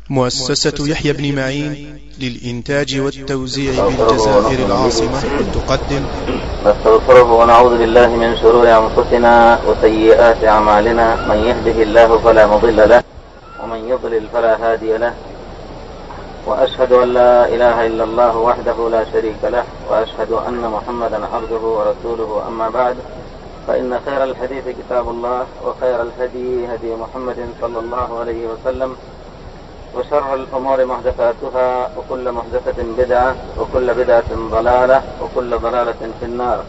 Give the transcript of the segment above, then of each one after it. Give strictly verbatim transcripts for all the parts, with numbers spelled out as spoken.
مؤسسة يحيى بن معين للإنتاج والتوزيع بالجزائر العاصمة تقدم نستغفره ونعوذ بالله من شرور أنفسنا وسيئات أعمالنا، من يهده الله فلا مضل له ومن يضلل فلا هادي له، وأشهد أن لا إله إلا الله وحده لا شريك له، وأشهد أن محمدا عبده ورسوله. أما بعد، فإن خير الحديث كتاب الله، وخير الهدي هدي محمد صلى الله عليه وسلم، وشر الأمور محدثاتها، وكل محدثة بدعة، وكل بدعة ضلالة، وكل ضلالة في النار.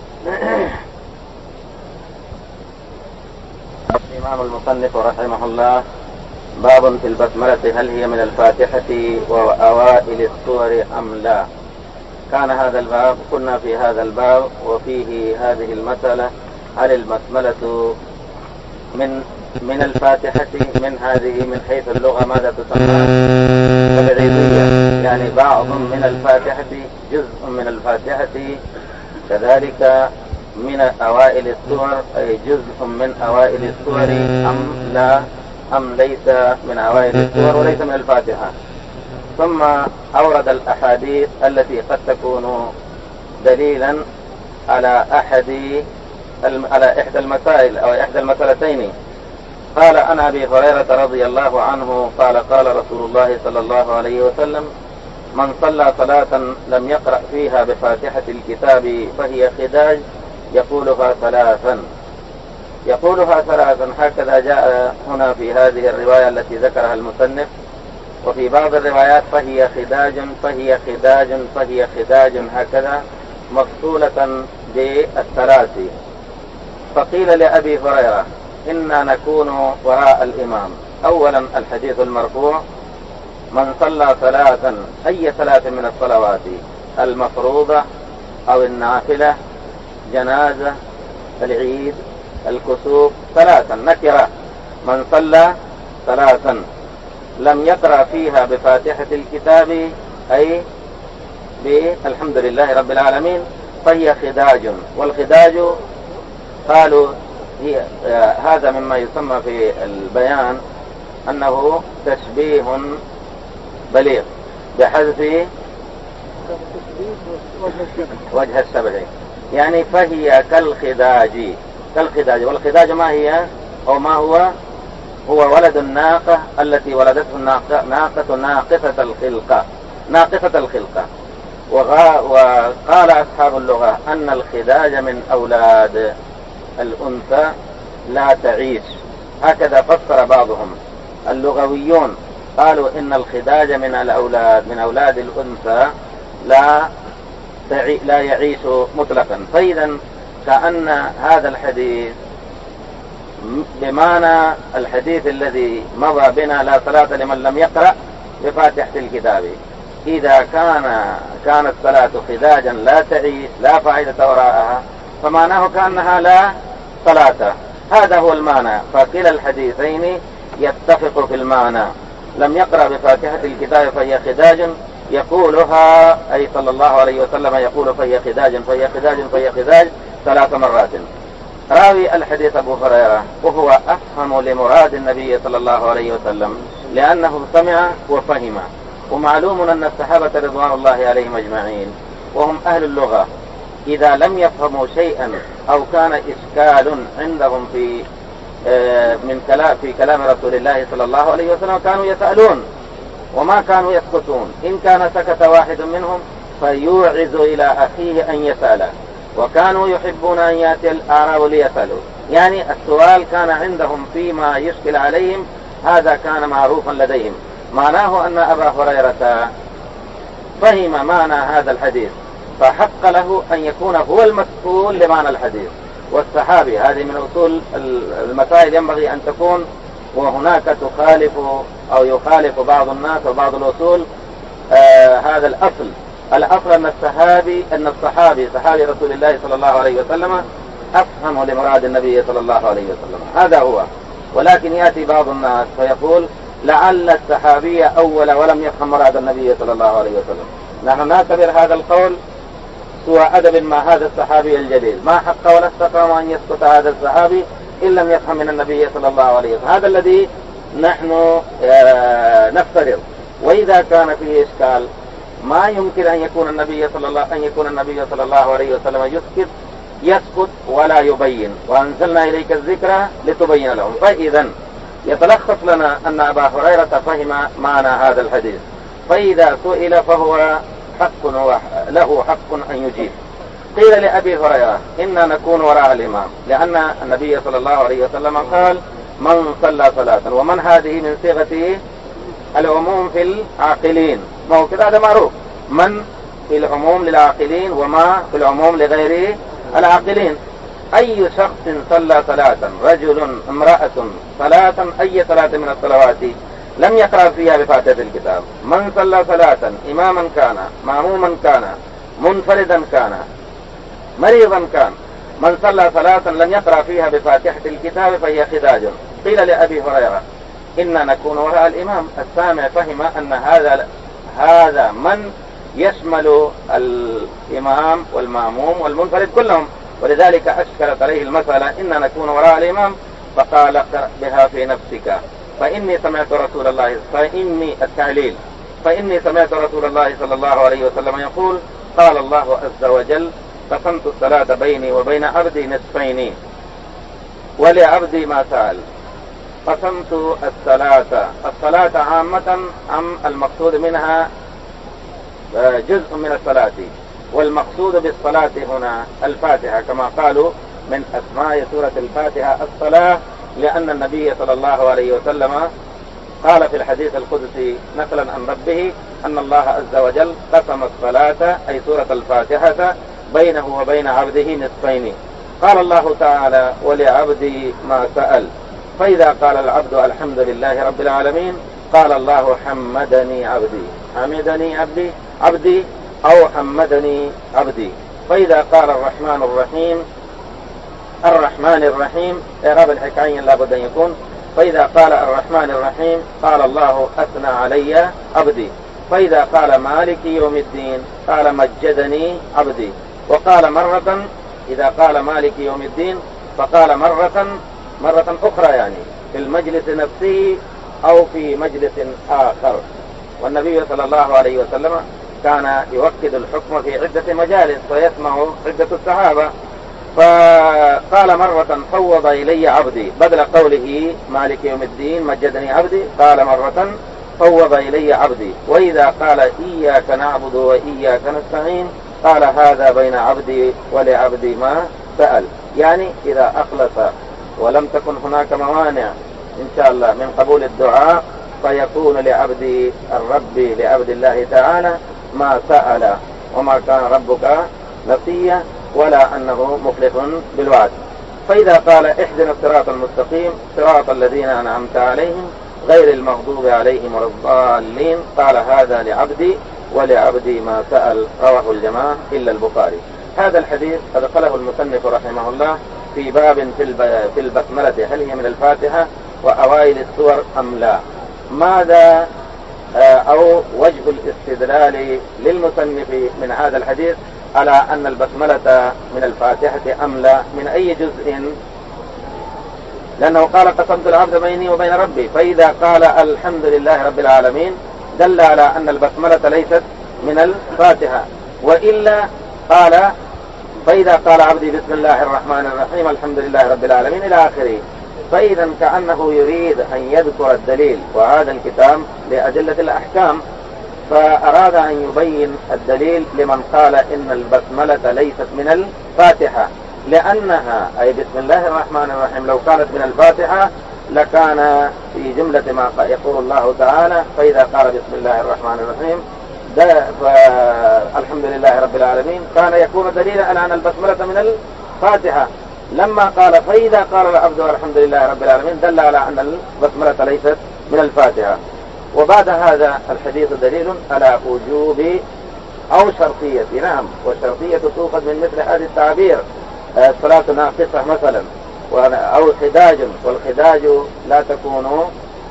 الإمام المصنف رحمه الله: باب في البسملة، هل هي من الفاتحة وأوائل السور أم لا؟ كان هذا الباب، كنا في هذا الباب وفيه هذه المسألة: هل البسملة من من الفاتحة من هذه من حيث اللغة ماذا تسمى؟ تبعيضية، يعني بعض من الفاتحة، جزء من الفاتحة، كذلك من أوائل السور أي جزء من أوائل السور، أم لا، أم ليس من أوائل السور وليس من الفاتحة. ثم أورد الأحاديث التي قد تكون دليلا على أحد على إحدى المسائل أو إحدى المسألتين. قال عن أبي هريرة رضي الله عنه قال: قال رسول الله صلى الله عليه وسلم: من صلى صلاة لم يقرأ فيها بفاتحة الكتاب فهي خداج، يقولها ثلاثا يقولها ثلاثا هكذا جاء هنا في هذه الرواية التي ذكرها المصنف. وفي بعض الروايات فهي خداج فهي خداج فهي خداج هكذا مفصولة بالثلاث. فقيل لأبي هريرة: إنا نكون وراء الإمام. أولا الحديث المرفوع: من صلى صلاة، أي صلاة من الصلوات، المفروضة أو النافلة، جنازة، العيد، الكسوف، ثلاثا نكرة. من صلى صلاة لم يقرأ فيها بفاتحة الكتاب أي بالحمد لله رب العالمين فهي خداج. والخداج قالوا هي هذا مما يسمى في البيان أنه تشبيه بليغ بحذف وجه الشبه، يعني فهي كالخداج كالخداج والخداج ما هي أو ما هو؟ هو ولد الناقة التي ولدته الناقة ناقة ناقصة الخلقة ناقصة الخلقة وقال أصحاب اللغة أن الخداج من أولاد الأنثى لا تعيش، هكذا فسر بعضهم. اللغويون قالوا إن الخداج من الأولاد من أولاد الأنثى لا تعي لا يعيش مطلقا. فإذا كأن هذا الحديث بمعنى الحديث الذي مضى بنا: لا صلاة لمن لم يقرأ بفاتحة الكتاب. إذا كان كانت الصلاة خداجا لا تعيش، لا فائدة وراءها، فمعناه كأنها لا صلاة. هذا هو المعنى. فكلا الحديثين يتفق في المعنى: لم يقرأ بفاتحة الكتاب فهي خداج، يقولها أي صلى الله عليه وسلم يقول فهي خداج فهي خداج فهي خداج ثلاث مرات. راوي الحديث أبو هريرة، وهو أفهم لمراد النبي صلى الله عليه وسلم لأنه سمع وفهم. ومعلوم أن الصحابة رضوان الله عليهم أجمعين وهم أهل اللغة إذا لم يفهموا شيئا أو كان إشكال عندهم في من كلام في كلام رسول الله صلى الله عليه وسلم كانوا يسألون وما كانوا يسكتون. إن كان سكت واحد منهم فيوعز إلى أخيه أن يسأله، وكانوا يحبون أن يأتي الأعراب ليسألوا. يعني السؤال كان عندهم فيما يشكل عليهم، هذا كان معروفا لديهم. معناه أن أبا هريرة فهم معنى هذا الحديث، فحق له أن يكون هو المسؤول لمعنى الحديث. والصحابي، هذه من أصول المسائل ينبغي أن تكون، وهناك تخالف أو يخالف بعض الناس وبعض الأصول آه هذا الأصل. الأصل أن الصحابي أن الصحابي صحابي رسول الله صلى الله عليه وسلم أفهم لمراد النبي صلى الله عليه وسلم، هذا هو. ولكن يأتي بعض الناس فيقول لعل الصحابي أول ولم يفهم مراد النبي صلى الله عليه وسلم. نحن نعتبر هذا القول سوى أدب مع هذا الصحابي الجليل، ما حق ولا استقام أن يسقط هذا الصحابي إن لم يفهم من النبي صلى الله عليه وسلم. هذا الذي نحن نفترض. وإذا كان فيه إشكال ما يمكن أن يكون النبي صلى الله أن يكون النبي صلى الله عليه وسلم يسكت يسكت ولا يبين، وأنزلنا إليك الذكر لتبين لهم. فإذا يتلخص لنا أن أبا هريرة فهم معنى هذا الحديث، فإذا سئل فهو حق له حق أن يجيب. قيل لأبي هريرة إنا نكون وراء الإمام، لأن النبي صلى الله عليه وسلم قال من صلى صلاة، ومن هذه من صيغة العموم في العاقلين، ما هو كذا هذا معروف، من في العموم للعاقلين وما في العموم لغير العاقلين. أي شخص صلى صلاة، رجل امرأة صلاة، أي صلاة من الصلوات لم يقرأ فيها بفاتحة الكتاب، من صلى صلاة إماما كان مأموما كان منفردا كان مريضا كان، من صلى صلاة لم يقرأ فيها بفاتحة الكتاب فهي خداج. قيل لأبي هريرة إنا نكون وراء الإمام، السامع فهم أن هذا هذا من يشمل الإمام والمأموم والمنفرد كلهم، ولذلك أشكلت عليه المسألة إنا نكون وراء الإمام، فقال اقرأ بها في نفسك فإني سمعت رسول الله فإني التعليل فإني سمعت رسول الله صلى الله عليه وسلم يقول قال الله عز وجل قسمت الصلاة بيني وبين عبدي نصفين ولعبدي ما سأل. قسمت الصلاة، الصلاة عامة أم المقصود منها جزء من الصلاة، والمقصود بالصلاة هنا الفاتحة، كما قالوا من أسماء سورة الفاتحة الصلاة، لأن النبي صلى الله عليه وسلم قال في الحديث القدسي نقلا عن ربه أن الله عز وجل قسم الصلاة أي سورة الفاتحة بينه وبين عبده نصفين. قال الله تعالى ولعبدي ما سأل، فإذا قال العبد الحمد لله رب العالمين قال الله حمدني عبدي، حمدني عبدي عبدي أو حمدني عبدي. فإذا قال الرحمن الرحيم الرحمن الرحيم إعراب الحكاية لابد أن يكون، فإذا قال الرحمن الرحيم قال الله أثنى علي عبدي. فإذا قال مالك يوم الدين قال مجدني عبدي. وقال مرة إذا قال مالك يوم الدين فقال مرة مرة أخرى، يعني في المجلس نفسه أو في مجلس آخر. والنبي صلى الله عليه وسلم كان يوكد الحكم في عدة مجالس ويسمع عدة الصحابة، فقال مرة فوض إلي عبدي بدل قوله مالك يوم الدين مجدني عبدي، قال مرة فوض إلي عبدي. وإذا قال إياك نعبد وإياك نستعين قال هذا بين عبدي ولعبدي ما سأل، يعني إذا أخلص ولم تكن هناك موانع إن شاء الله من قبول الدعاء فيكون لعبد الرب لعبد الله تعالى ما سأل، وما كان ربك نسيا ولا أنه مخلف بالوعد. فإذا قال احدنا الصراط المستقيم صراط الذين أنعمت عليهم غير المغضوب عليهم ولا الضالين قال هذا لعبدي ولعبدي ما سأل، رواه الجماعة إلا البخاري. هذا الحديث أدخله المصنف رحمه الله في باب في البسملة هل هي من الفاتحة وأوائل السور أم لا. ماذا أو وجه الاستدلال للمصنف من هذا الحديث على أن البسملة من الفاتحة أم لا، من أي جزء؟ لأنه قال قسمت العبد بيني وبين ربي، فإذا قال الحمد لله رب العالمين دل على أن البسملة ليست من الفاتحة، وإلا قال فإذا قال عبدي بسم الله الرحمن الرحيم الحمد لله رب العالمين إلى آخره. فإذا كأنه يريد أن يذكر الدليل، وهذا الكتاب لأدلة الأحكام، فأراد أن يبين الدليل لمن قال إن البسملة ليست من الفاتحة، لأنها أي بسم الله الرحمن الرحيم لو كانت من الفاتحة لكان في جملة ما يقول الله تعالى فإذا قال بسم الله الرحمن الرحيم الحمد لله رب العالمين كان يكون دليلا على أن البسملة من الفاتحة. لما قال فإذا قال العبد الحمد لله رب العالمين دل على أن البسملة ليست من الفاتحة. وبعد هذا الحديث دليل على وجوب أو شرطية، نعم، والشرطية تؤخذ من مثل هذه التعبير الصلاة ناقصة مثلا أو خداج، والخداج لا تكون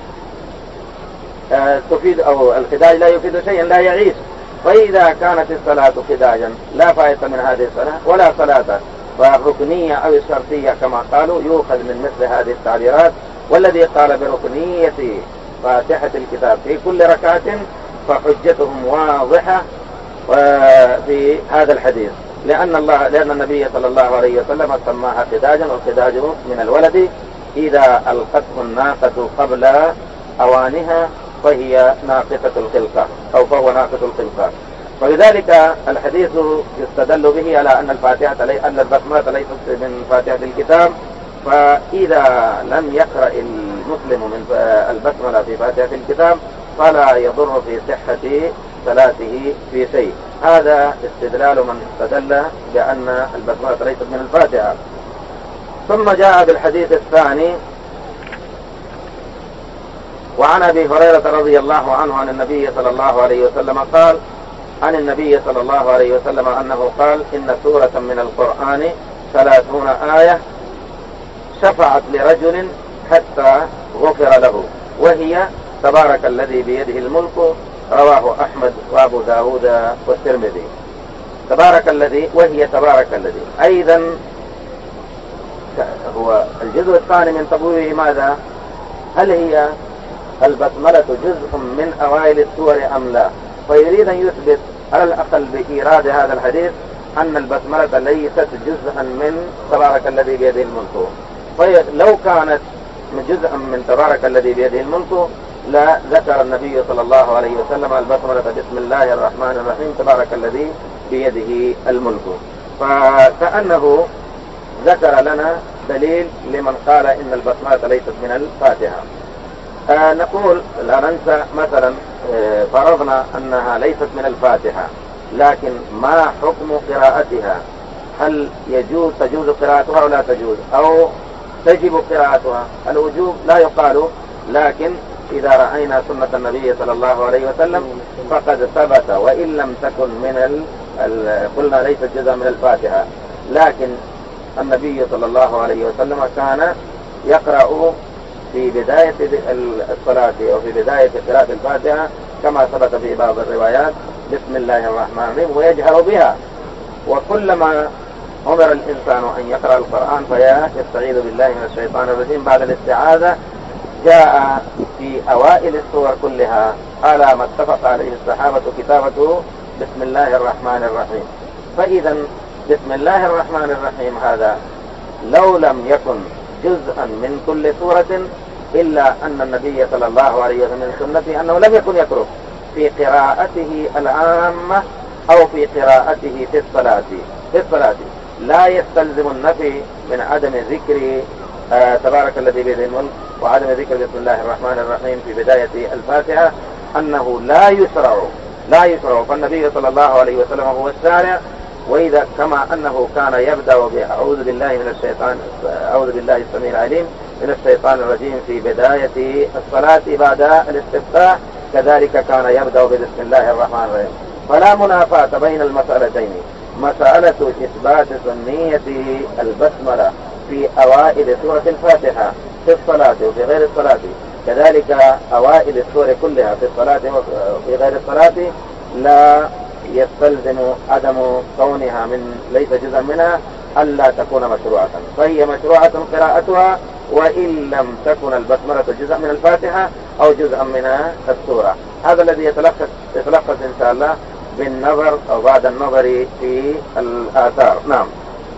تفيد أو الخداج لا يفيد شيئا لا يعيش. فإذا كانت الصلاة خداجا لا فائدة من هذه الصلاة ولا صلاة، فالركنية أو الشرطية كما قالوا يؤخذ من مثل هذه التعبيرات والذي قال بركنية فاتحة الكتاب في كل ركعة فحجتهم واضحة في هذا الحديث، لأن الله لأن النبي صلى الله عليه وسلم سماها خداجا، والخداج من الولد إذا ألقته الناقة قبل أوانها فهي ناقصة الخلقة أو فهو ناقص الخلقة. فلذلك الحديث يستدل به على أن الفاتحة أن البسملة ليست من فاتحة الكتاب، فإذا لم يقرأ المسلم من البسملة في فاتحة الكتاب فلا يضر في صحة صلاته في شيء. هذا استدلال من استدل بأن البسملة ليست من الفاتحة. ثم جاء بالحديث الثاني: وعن أبي هريرة رضي الله عنه عن النبي صلى الله عليه وسلم قال عن النبي صلى الله عليه وسلم أنه قال: إن سورة من القرآن ثلاثون آية شفعت لرجل حتى غفر له، وهي تبارك الذي بيده الملك، رواه أحمد وأبو داود والترمذي. تبارك الذي، وهي تبارك الذي أيضا هو الجزء الثاني من تبويبه. ماذا؟ هل هي البسملة جزء من أوائل السور أم لا؟ فيريد أن يثبت على الأقل بإيراد هذا الحديث أن البسملة ليست جزءا من تبارك الذي بيده الملك. فلو كانت جزءا من تبارك الذي بيده الملك لا ذكر النبي صلى الله عليه وسلم البسملة بسم الله الرحمن الرحيم تبارك الذي بيده الملك. فكأنه ذكر لنا دليل لمن قال إن البسملة ليست من الفاتحة. آه نقول لا ننسى مثلا آه فرضنا أنها ليست من الفاتحة، لكن ما حكم قراءتها؟ هل يجوز تجوز قراءتها أو لا تجوز، أو تجب قراءتها؟ الوجوب لا يقال، لكن إذا رأينا سنة النبي صلى الله عليه وسلم فقد ثبت، وإن لم تكن من ال... ال... قلنا ليست جزء من الفاتحة، لكن النبي صلى الله عليه وسلم كان يقرأ في بداية الصلاة أو في بداية قراءة الفاتحة كما ثبت في بعض الروايات بسم الله الرحمن الرحيم ويجهر بها. وكلما أمر الإنسان أن يقرأ القرآن فيستعيذ بالله من الشيطان الرجيم بعد الاستعاذة. جاء في أوائل السور كلها على ما اتفق عليه الصحابة كتابته بسم الله الرحمن الرحيم. فإذا بسم الله الرحمن الرحيم هذا لو لم يكن جزءا من كل سورة، إلا أن النبي صلى الله عليه وسلم من سنته أنه لم يكن يترك في قراءته العامة أو في قراءته في الصلاة. في الصلاة لا يستلزم النفي من عدم ذكر آه تبارك الذي بيده الملك وعدم ذكر بسم الله الرحمن الرحيم في بداية الفاتحة أنه لا يشرع لا يشرع فالنبي صلى الله عليه وسلم هو الشارع. وإذا كما أنه كان يبدأ بأعوذ بالله من الشيطان أعوذ بالله السميع العليم من الشيطان الرجيم في بداية الصلاة بعد الاستفتاح، كذلك كان يبدأ بسم الله الرحمن الرحيم. فلا منافاة بين المسألتين، مسألة إثبات سنية البسملة في أوائل سورة الفاتحة في الصلاة وفي غير الصلاة، كذلك أوائل السور كلها في الصلاة وفي غير الصلاة لا يستلزم عدم كونها من ليس جزءا منها ألا تكون مشروعة، فهي مشروعة قراءتها وإن لم تكن البسملة جزء من الفاتحة أو جزءا من السورة. هذا الذي يتلخص يتلخص إن شاء الله بالنظر أو بعد النظر في الآثار. نعم.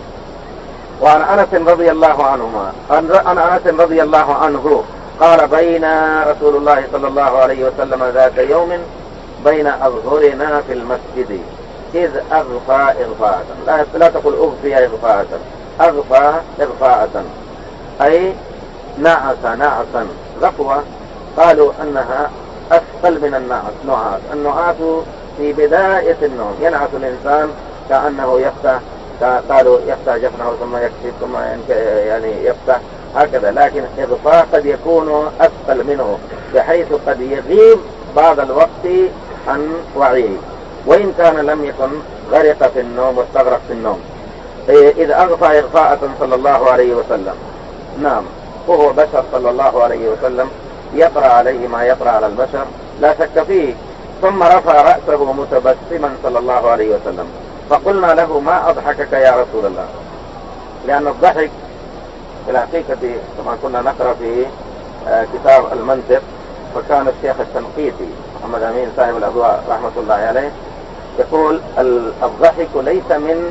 وعن أنس رضي الله عنهما عن أنس رضي الله عنه قال: بين رسول الله صلى الله عليه وسلم ذات يوم بين أظهرنا في المسجد إذ أغفى إغفاءة، لا, لا تقل أغفي إغفاءة، أغفى إغفاءة أي نعس نعسا. غفوة قالوا أنها أثقل من النعس. نعاس النعاس في بداية النوم ينعس الإنسان كأنه يفتح، قالوا يفتح جفنه ثم يكشف ثم يعني يفتح هكذا، لكن إغفاء قد يكون أثقل منه بحيث قد يغيب بعض الوقت عن وعيه، وإن كان لم يكن غرق في النوم واستغرق في النوم. إذ أغفى إغفاءة صلى الله عليه وسلم. نعم، وهو بشر صلى الله عليه وسلم يقرأ عليه ما يقرأ على البشر لا شك فيه. ثم رفع رأسه متبسما صلى الله عليه وسلم، فقلنا له: ما أضحكك يا رسول الله؟ لأن الضحك في الحقيقة كما كنا نقرأ في كتاب المنطق، فكان الشيخ الشنقيطي محمد أمين صاحب الأضواء رحمة الله عليه يقول الضحك ليس من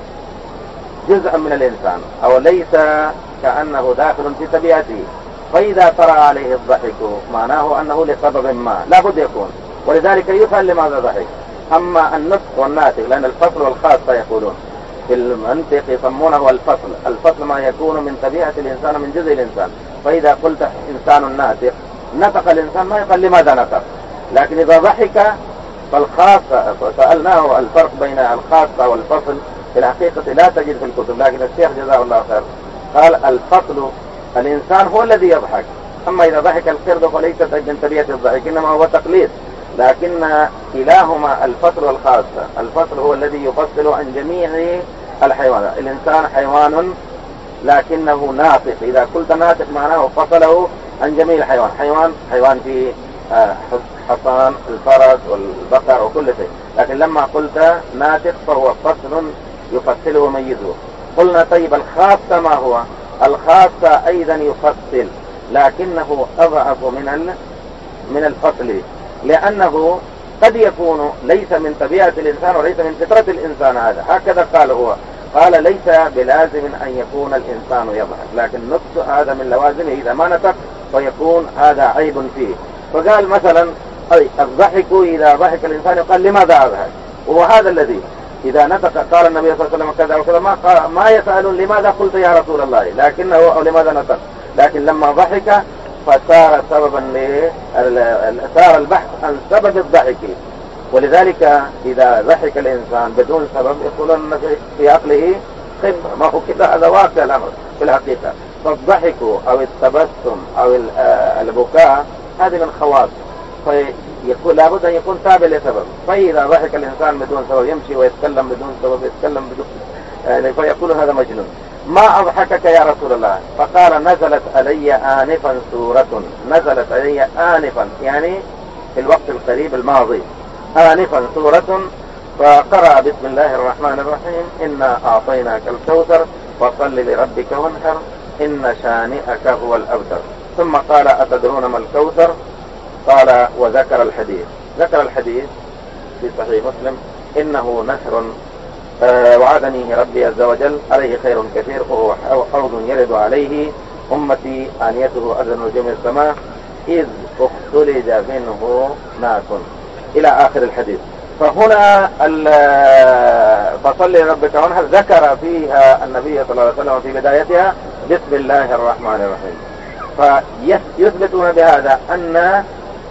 جزء من الإنسان أو ليس كأنه داخل في طبيعته، فإذا طرأ عليه الضحك معناه أنه لسبب ما لا بد يكون، ولذلك يسأل لماذا ضحك. أما النطق والناتق، لأن الفصل والخاصة يقولون في المنطق يسمونه الفصل، الفصل ما يكون من طبيعة الإنسان من جزء الإنسان، فإذا قلت إنسان ناتق نطق الإنسان ما يقال لماذا نطق، لكن إذا ضحك فالخاصة، سألناه الفرق بين الخاصة والفصل في الحقيقة لا تجد في الكتب، لكن الشيخ جزاه الله خير قال الفصل الإنسان هو الذي يضحك، أما إذا ضحك القرد فليس من طبيعة الضحك إنما هو تقليد، لكن إلهما الفصل والخاصة. الفصل هو الذي يفصل عن جميع الحيوانات، الإنسان حيوان لكنه ناطق، إذا قلت ناطق معناه فصله عن جميع الحيوان، حيوان حيوان في حصان الفرس والبقر وكل شيء، لكن لما قلت ناطق فهو فصل يفصله ويميزه. قلنا طيب الخاصة ما هو؟ الخاصة أيضا يفصل لكنه أضعف من من الفصل، لأنه قد يكون ليس من طبيعة الإنسان وليس من فطرة الإنسان هذا، هكذا قال هو، قال ليس بلازم أن يكون الإنسان يضحك، لكن نطق هذا من لوازمه، إذا ما نطق فيكون هذا عيب فيه. فقال مثلا أي الضحك إذا ضحك الإنسان يقال لماذا أضحك، وهذا الذي إذا نطق قال النبي صلى الله عليه وسلم كذا وكذا ما, ما يسألون لماذا قلت يا رسول الله، لكنه أو لماذا نطق، لكن لما ضحك فصار سببا صار البحث عن سبب الضحك. ولذلك إذا ضحك الإنسان بدون سبب يقولون في عقله خبرة، ما هو كده، هذا واقع الأمر في الحقيقة. فالضحك أو التبسم أو البكاء هذه من خواص، فيقول لابد أن يكون تابع لسبب. فإذا ضحك الإنسان بدون سبب يمشي ويتكلم بدون سبب، يتكلم بدون يعني فيقول هذا مجنون. ما أضحكك يا رسول الله؟ فقال نزلت علي آنفا سورة، نزلت علي آنفا يعني في الوقت القريب الماضي، آنفا سورة، فقرأ بسم الله الرحمن الرحيم إنا أعطيناك الكوثر فصل لربك وانحر إن شانئك هو الأبتر، ثم قال أتدرون ما الكوثر؟ قال وذكر الحديث، ذكر الحديث في صحيح مسلم إنه نهر آه وعدنيه ربي عز وجل عليه خير كثير وهو حوض يرد عليه أمتي آنيته أذن نجوم السماء إذ اختلج منه ناس إلى آخر الحديث. فهنا فصل لربك وانحر ذكر فيها النبي صلى الله عليه وسلم في بدايتها بسم الله الرحمن الرحيم، فيثبتون بهذا أن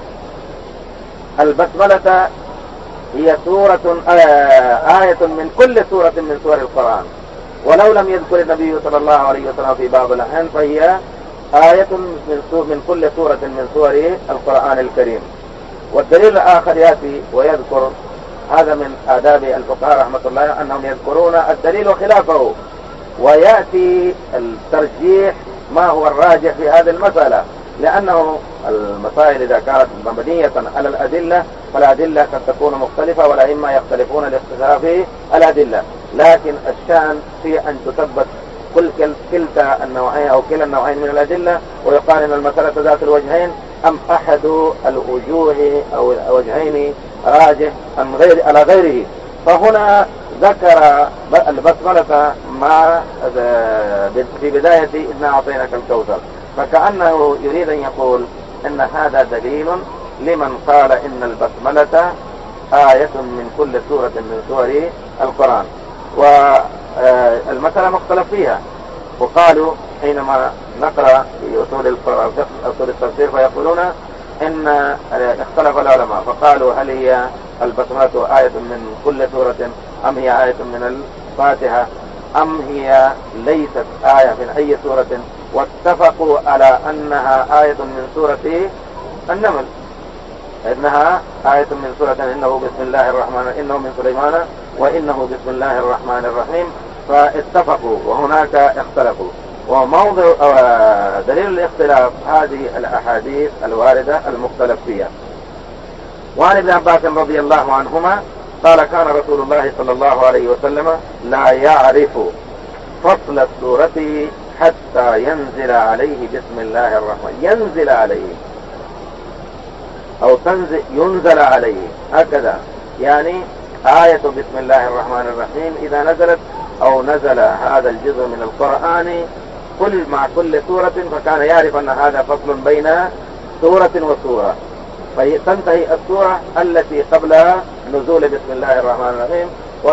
البسملة هي سورة آية من كل سورة من سور القرآن، ولو لم يذكر النبي صلى الله عليه وسلم في بعض الأحيان فهي آية من, من كل سورة من سور القرآن الكريم. والدليل الآخر يأتي ويذكر، هذا من آداب الفقهاء رحمة الله أنهم يذكرون الدليل وخلافه، ويأتي الترجيح ما هو الراجح في هذه المسألة، لأنه المسائل إذا كانت مبنية على الأدلة فالأدلة قد تكون مختلفة والأئمة يختلفون لاختلاف الأدلة، لكن الشأن في أن تثبت كل كلتا النوعين أو كلا النوعين من الأدلة ويقال إن المسألة ذات الوجهين أم أحد الوجوه أو الوجهين راجح أم غير على غيره. فهنا ذكر البسملة مع في بداية إذن أعطيناك الكوثر، فكأنه يريد أن يقول إن هذا دليل لمن قال إن البسملة آية من كل سورة من سور القرآن. والمسألة مختلف فيها، وقالوا حينما نقرأ في أصول أصول التفسير فيقولون إن اختلف العلماء فقالوا هل هي البسملة آية من كل سورة أم هي آية من الفاتحة أم هي ليست آية من أي سورة، واتفقوا على أنها آية من سورة النمل، إنها آية من سورة إنه بسم الله الرحمن إنه من سليمان وإنه بسم الله الرحمن الرحيم، فاتفقوا وهناك اختلفوا. وموضع دليل الاختلاف هذه الأحاديث الواردة المختلف فيها. وعن ابن عباس رضي الله عنهما قال كان رسول الله صلى الله عليه وسلم لا يعرف فصل السورة حتى ينزل عليه بسم الله الرحمن، ينزل عليه أو تنزل ينزل عليه، هكذا يعني آية بسم الله الرحمن الرحيم إذا نزلت أو نزل هذا الجزء من القرآن كل مع كل سورة، فكان يعرف أن هذا فصل بين سورة وسورة، فتنتهي السورة التي قبلها نزول بسم الله الرحمن الرحيم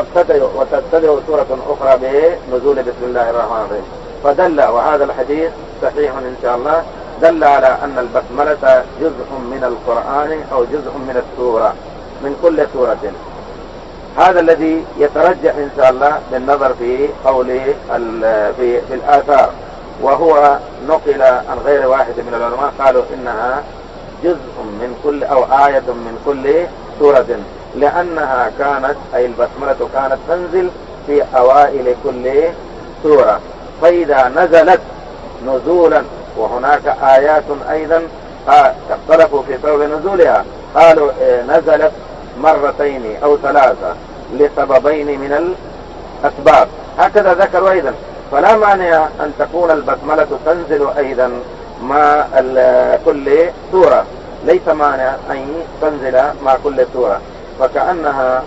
وتبتدئ سورة أخرى بنزول بسم الله الرحمن الرحيم. فدل، وهذا الحديث صحيح إن شاء الله، دل على أن البسملة جزء من القرآن أو جزء من السورة من كل سورة. هذا الذي يترجح إن شاء الله بالنظر في قول في, في الآثار، وهو نقل عن غير واحد من العلماء قالوا إنها جزء من كل أو آية من كل سورة، لأنها كانت أي البسملة كانت تنزل في أوائل كل سورة، فإذا نزلت نزولا، وهناك آيات أيضا اختلفوا في سبب نزولها، قالوا نزلت مرتين أو ثلاثة لسببين من الأسباب، هكذا ذكروا أيضا. فلا مانع أن تكون البسملة تنزل أيضا مع كل سورة، ليس مانع أن تنزل مع كل سورة، فكأنها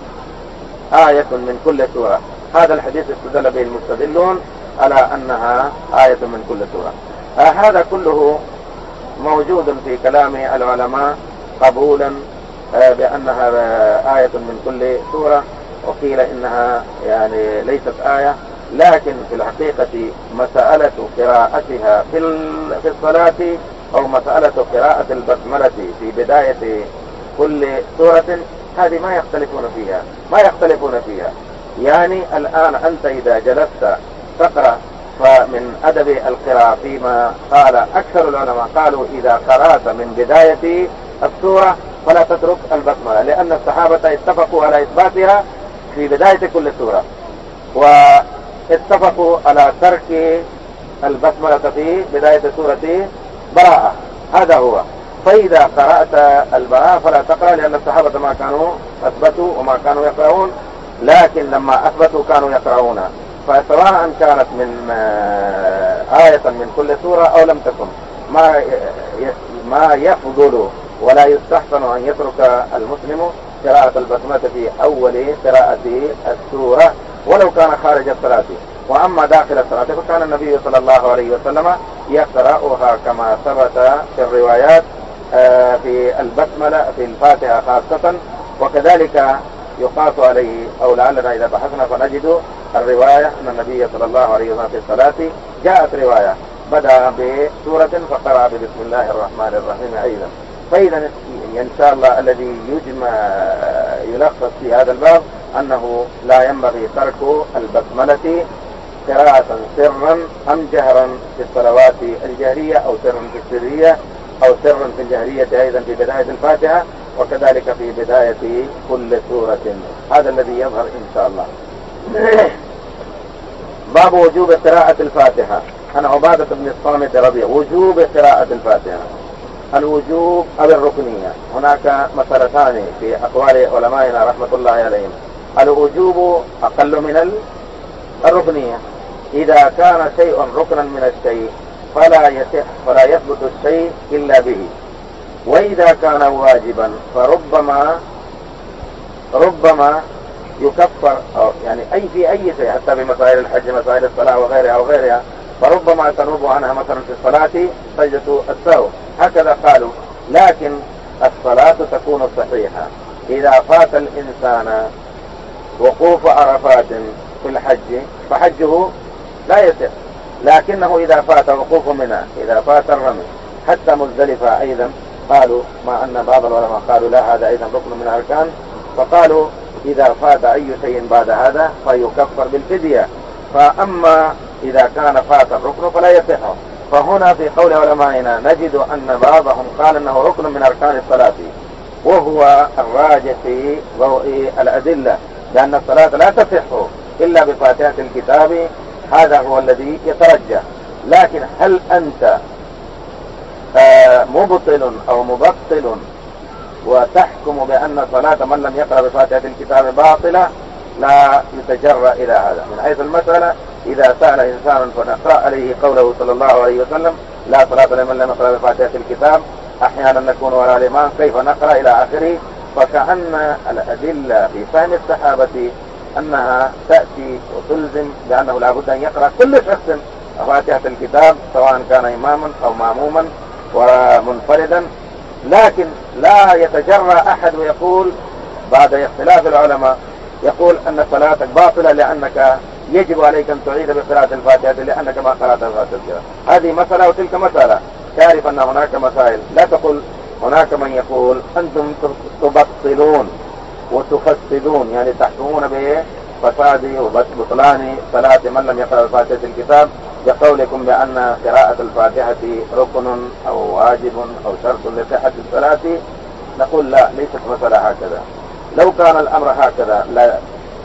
آية من كل سورة. هذا الحديث استدل به المستدلون على أنها آية من كل سورة. آه هذا كله موجود في كلام العلماء قبولا آه بأنها آية من كل سورة، وقيل إنها يعني ليست آية، لكن في الحقيقة مسألة قراءتها في في الصلاة أو مسألة قراءة البسملة في بداية كل سورة هذه ما يختلفون فيها ما يختلفون فيها يعني الآن أنت إذا جلست تقرأ، فمن أدب القراءة فيما قال أكثر العلماء قالوا إذا قرأت من بداية السورة فلا تترك البسملة، لأن الصحابة اتفقوا على إثباتها في بداية كل سورة، واتفقوا على ترك البسملة في بداية سورة براءة. هذا هو. فإذا قرأت البراءة فلا تقرأ، لأن الصحابة ما كانوا أثبتوا وما كانوا يقرؤون، لكن لما أثبتوا كانوا يقرؤون، فسواء كانت من آية من كل سورة أو لم تكن، ما ما يفضل ولا يستحسن أن يترك المسلم قراءة البسملة في أول قراءة السورة ولو كان خارج الصلاة. وأما داخل الصلاة فكان النبي صلى الله عليه وسلم يقرأها كما ثبت في الروايات في البسملة في الفاتحة خاصة، وكذلك يقاس عليه أو لعلنا إذا بحثنا فنجد الرواية أن النبي صلى الله عليه وسلم في الصلاة جاءت رواية بدأ بسورة فقرأ بسم الله الرحمن الرحيم أيضا. فإذا إن شاء الله الذي يجمع يلخص في هذا الباب أنه لا ينبغي ترك البسملة قراءة سرا أم جهرا في الصلوات الجهرية أو سرا في السرية أو سرا في الجهرية أيضا في بداية الفاتحة، وكذلك في بداية كل سورة. هذا الذي يظهر إن شاء الله. باب وجوب قراءة الفاتحة. عن عبادة بن الصامت رضي الله عنه وجوب قراءة الفاتحة، الوجوب أو الركنية. هناك مسألتان في أقوال علمائنا رحمة الله عليهم. الوجوب أقل من الركنية، إذا كان شيء ركنا من الشيء فلا يصح فلا يثبت الشيء إلا به، وإذا كان واجبا فربما ربما يكفر أو يعني أي في أي شيء، حتى في مسائل الحج مسائل الصلاة وغيرها وغيرها، فربما تنوب عنها مثلا في الصلاة سجدة السهو، هكذا قالوا. لكن الصلاة تكون صحيحة إذا فات الإنسان وقوف عرفات في الحج فحجه لا يصح، لكنه إذا فات وقوف منى، إذا فات الرمي، حتى مزدلفة أيضا قالوا، مع أن بعض العلماء قالوا لا هذا أيضا ركن من الأركان، فقالوا إذا فات أي شيء بعد هذا فيكفر بالفدية. فأما إذا كان فات الركن فلا يصح. فهنا في قول علمائنا نجد أن بعضهم قال أنه ركن من أركان الصلاة، وهو الراجح في ضوء الأدلة، لأن الصلاة لا تصح إلا بفاتحة الكتاب، هذا هو الذي يترجح. لكن هل أنت مبطل أو مبطل وتحكم بأن صلاة من لم يقرأ بفاتحة الكتاب باطلة؟ لا يتجرأ إلى هذا. من حيث المسألة إذا سأل إنسان فنقرأ عليه قوله صلى الله عليه وسلم لا صلاة لمن لم يقرأ بفاتحة الكتاب، أحيانا نكون وراء الإمام كيف نقرأ إلى آخره. فكأن الأدلة في فهم الصحابة أنها تأتي وتلزم بأنه لا بد أن يقرأ كل شخص فاتحة الكتاب سواء كان إماما أو مأموما ومنفردا، لكن لا يتجرأ أحد ويقول بعد اختلاف العلماء يقول أن صلاتك باطلة لأنك يجب عليك أن تعيد بقراءة الفاتحة لأنك ما قرأت الفاتحة. هذه مسألة وتلك مسألة. تعرف أن هناك مسائل، لا تقول هناك من يقول أنتم تبطلون وتفسدون، يعني تحكمون بفساد وبطلان صلاة من لم يقرأ فاتحة الكتاب بقولكم بأن قراءة الفاتحة ركن أو واجب أو شرط لصحة الصلاة. نقول لا، ليست مسألة هكذا. لو كان الأمر هكذا لا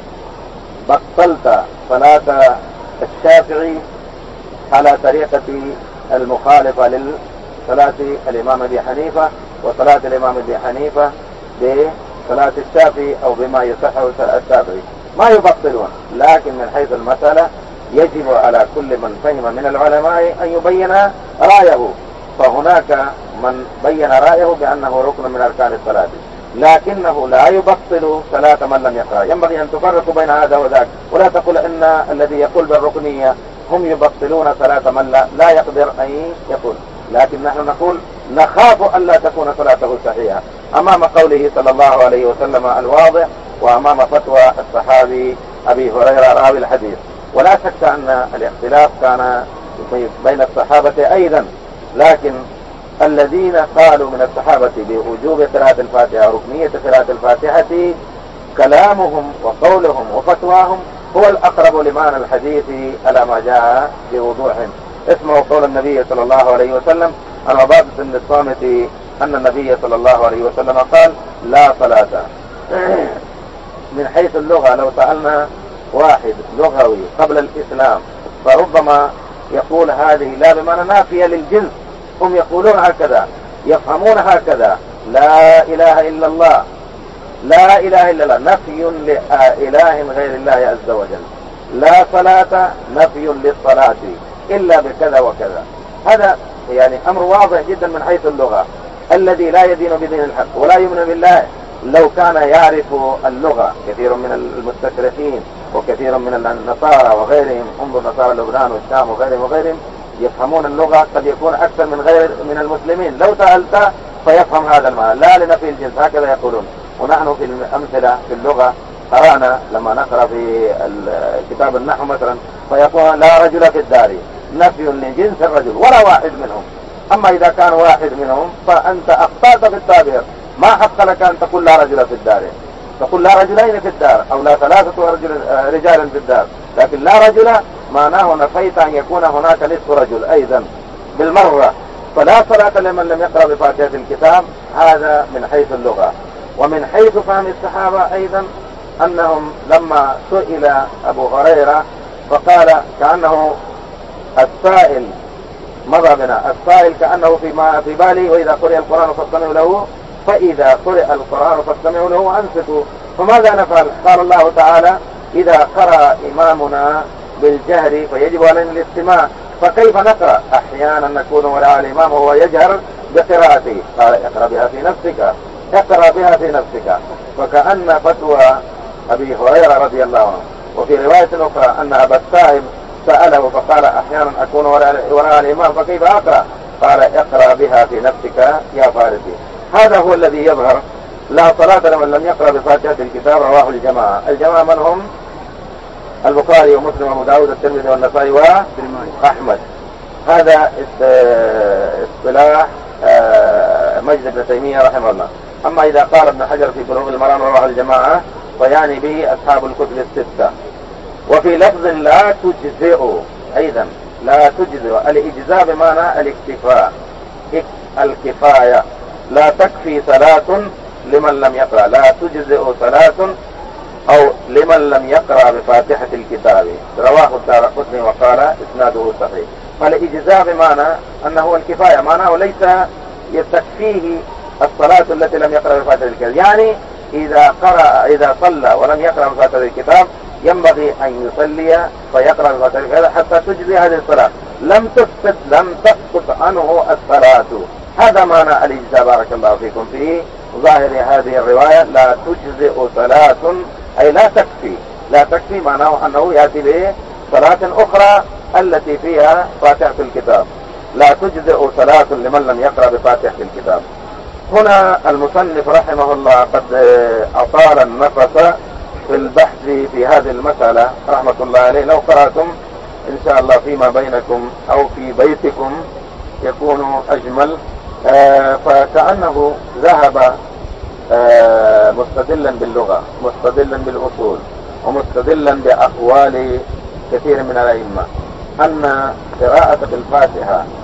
بطلت صلاة الشافعي على طريقة المخالفة لصلاة الإمام أبي حنيفة وصلاة الإمام أبي حنيفة بصلاة الشافعي أو بما يصحه الشافعي، ما يبطلون. لكن من حيث المسألة يجب على كل من فهم من العلماء أن يبين رأيه، فهناك من بين رأيه بأنه ركن من أركان الصلاة، لكنه لا يبطل صلاة من لم يقرأ. ينبغي أن تفرق بين هذا وذاك، ولا تقول أن الذي يقول بالركنية هم يبطلون صلاة من لا, لا يقدر أن يقول، لكن نحن نقول نخاف أن لا تكون صلاته صحيحة أمام قوله صلى الله عليه وسلم الواضح وأمام فتوى الصحابي أبي هريرة راوي الحديث. ولا شك أن الاختلاف كان بين الصحابة أيضا، لكن الذين قالوا من الصحابة بوجوب قراءة الفاتحة وركنية قراءة الفاتحة كلامهم وقولهم وفتواهم هو الأقرب لمعنى الحديث على ما جاء بوضوح. اسمه قول النبي صلى الله عليه وسلم عن عبادة بن الصامت أن النبي صلى الله عليه وسلم قال لا صلاة. من حيث اللغة لو سألنا واحد لغوي قبل الإسلام فربما يقول هذه لا بمعنى نافية للجنس، هم يقولون هكذا، يفهمون هكذا. لا إله إلا الله، لا إله إلا الله نفي لإله غير الله عز وجل. لا صلاة نفي للصلاة إلا بكذا وكذا. هذا يعني أمر واضح جدا من حيث اللغة. الذي لا يدين بدين الحق ولا يؤمن بالله لو كان يعرف اللغة، كثير من المستشرقين وكثير من النصارى وغيرهم، انظر نصارى لبنان والشام وغيرهم وغيرهم يفهمون اللغة قد يكون أكثر من غير من المسلمين. لو سألت فيفهم هذا المعنى، لا لنفي الجنس، هكذا يقولون. ونحن في الأمثلة في اللغة قرأنا لما نقرأ في كتاب النحو مثلا فيقول لا رجل في الدار، نفي لجنس الرجل ولا واحد منهم. أما إذا كان واحد منهم فأنت أخطأت في التعبير، ما حق لك أن تقول لا رجل في الدار، تقول لا رجلين في الدار أو لا ثلاثة رجل رجال في الدار، لكن لا رجل معناه نفيت أن يكون هناك نصف رجل أيضا بالمرة. فلا صلاة لمن لم يقرأ بفاتحة الكتاب، هذا من حيث اللغة. ومن حيث فهم الصحابة أيضا أنهم لما سئل أبو هريرة فقال كأنه السائل مضى بنا، السائل كأنه في ما في بالي وإذا قرئ القرآن فاستمعوا له، فإذا قرئ القرآن فاستمعوا له وأنصتوا. فماذا نفعل؟ قال الله تعالى إذا قرأ إمامنا بالجهر فيجب علينا الاستماع، فكيف نقرأ؟ أحيانا نكون وراء الإمام وهو يجهر بقراءته، قال اقرأ بها في نفسك، اقرأ بها في نفسك. فكأن فتوى أبي هريرة رضي الله عنه. وفي رواية أخرى أن أبا السائب سأله فقال أحيانا أكون وراء الإمام فكيف أقرأ؟ قال اقرأ بها في نفسك يا فارسي. هذا هو الذي يظهر. لا صلاة لمن لم يقرأ بفاتحة الكتاب، رواه الجماعة. الجماعة من هم؟ البخاري ومسلم وابو داود والترمذي والنسائي وأحمد. هذا اصطلاح مجد بن تيمية رحمه الله. أما إذا قال ابن حجر في بلوغ المرام رواه الجماعة فيعني به أصحاب الكتب الستة. وفي لفظ لا تجزئ أيضا، لا تجزئ، الإجزاء بمعنى الاكتفاء، الكفاية. لا تكفي صلاة لمن لم يقرأ، لا تجزئ صلاة أو لمن لم يقرأ بفاتحة الكتاب، رواه الدارقطني وقال إسناده صحيح. فالإجزاء بمعنى أنه الكفاية، معناه ليس يتكفيه الصلاة التي لم يقرأ بفاتحة الكتاب. يعني إذا قرأ إذا صلى ولم يقرأ بفاتحة الكتاب ينبغي أن يصلي فيقرأ الفاتحة حتى تجزي هذه الصلاة، لم تسقط لم تسقط عنه الصلاة. هذا معنى الإجزاء بارك الله فيكم في ظاهر هذه الرواية. لا تجزئ صلاة أي لا تكفي، لا تكفي معناه أنه يأتي به صلاة أخرى التي فيها فاتحة الكتاب. لا تجزئ صلاة لمن لم يقرأ بفاتحة الكتاب. هنا المصنف رحمه الله قد أطال النفس في البحث في هذه المسألة رحمة الله عليه. لو قرأتم إن شاء الله فيما بينكم أو في بيتكم يكون أجمل. آه فكأنه ذهب آه مستدلا باللغة، مستدلا بالأصول، ومستدلا بأقوال كثير من الأئمة أن قراءة الفاتحة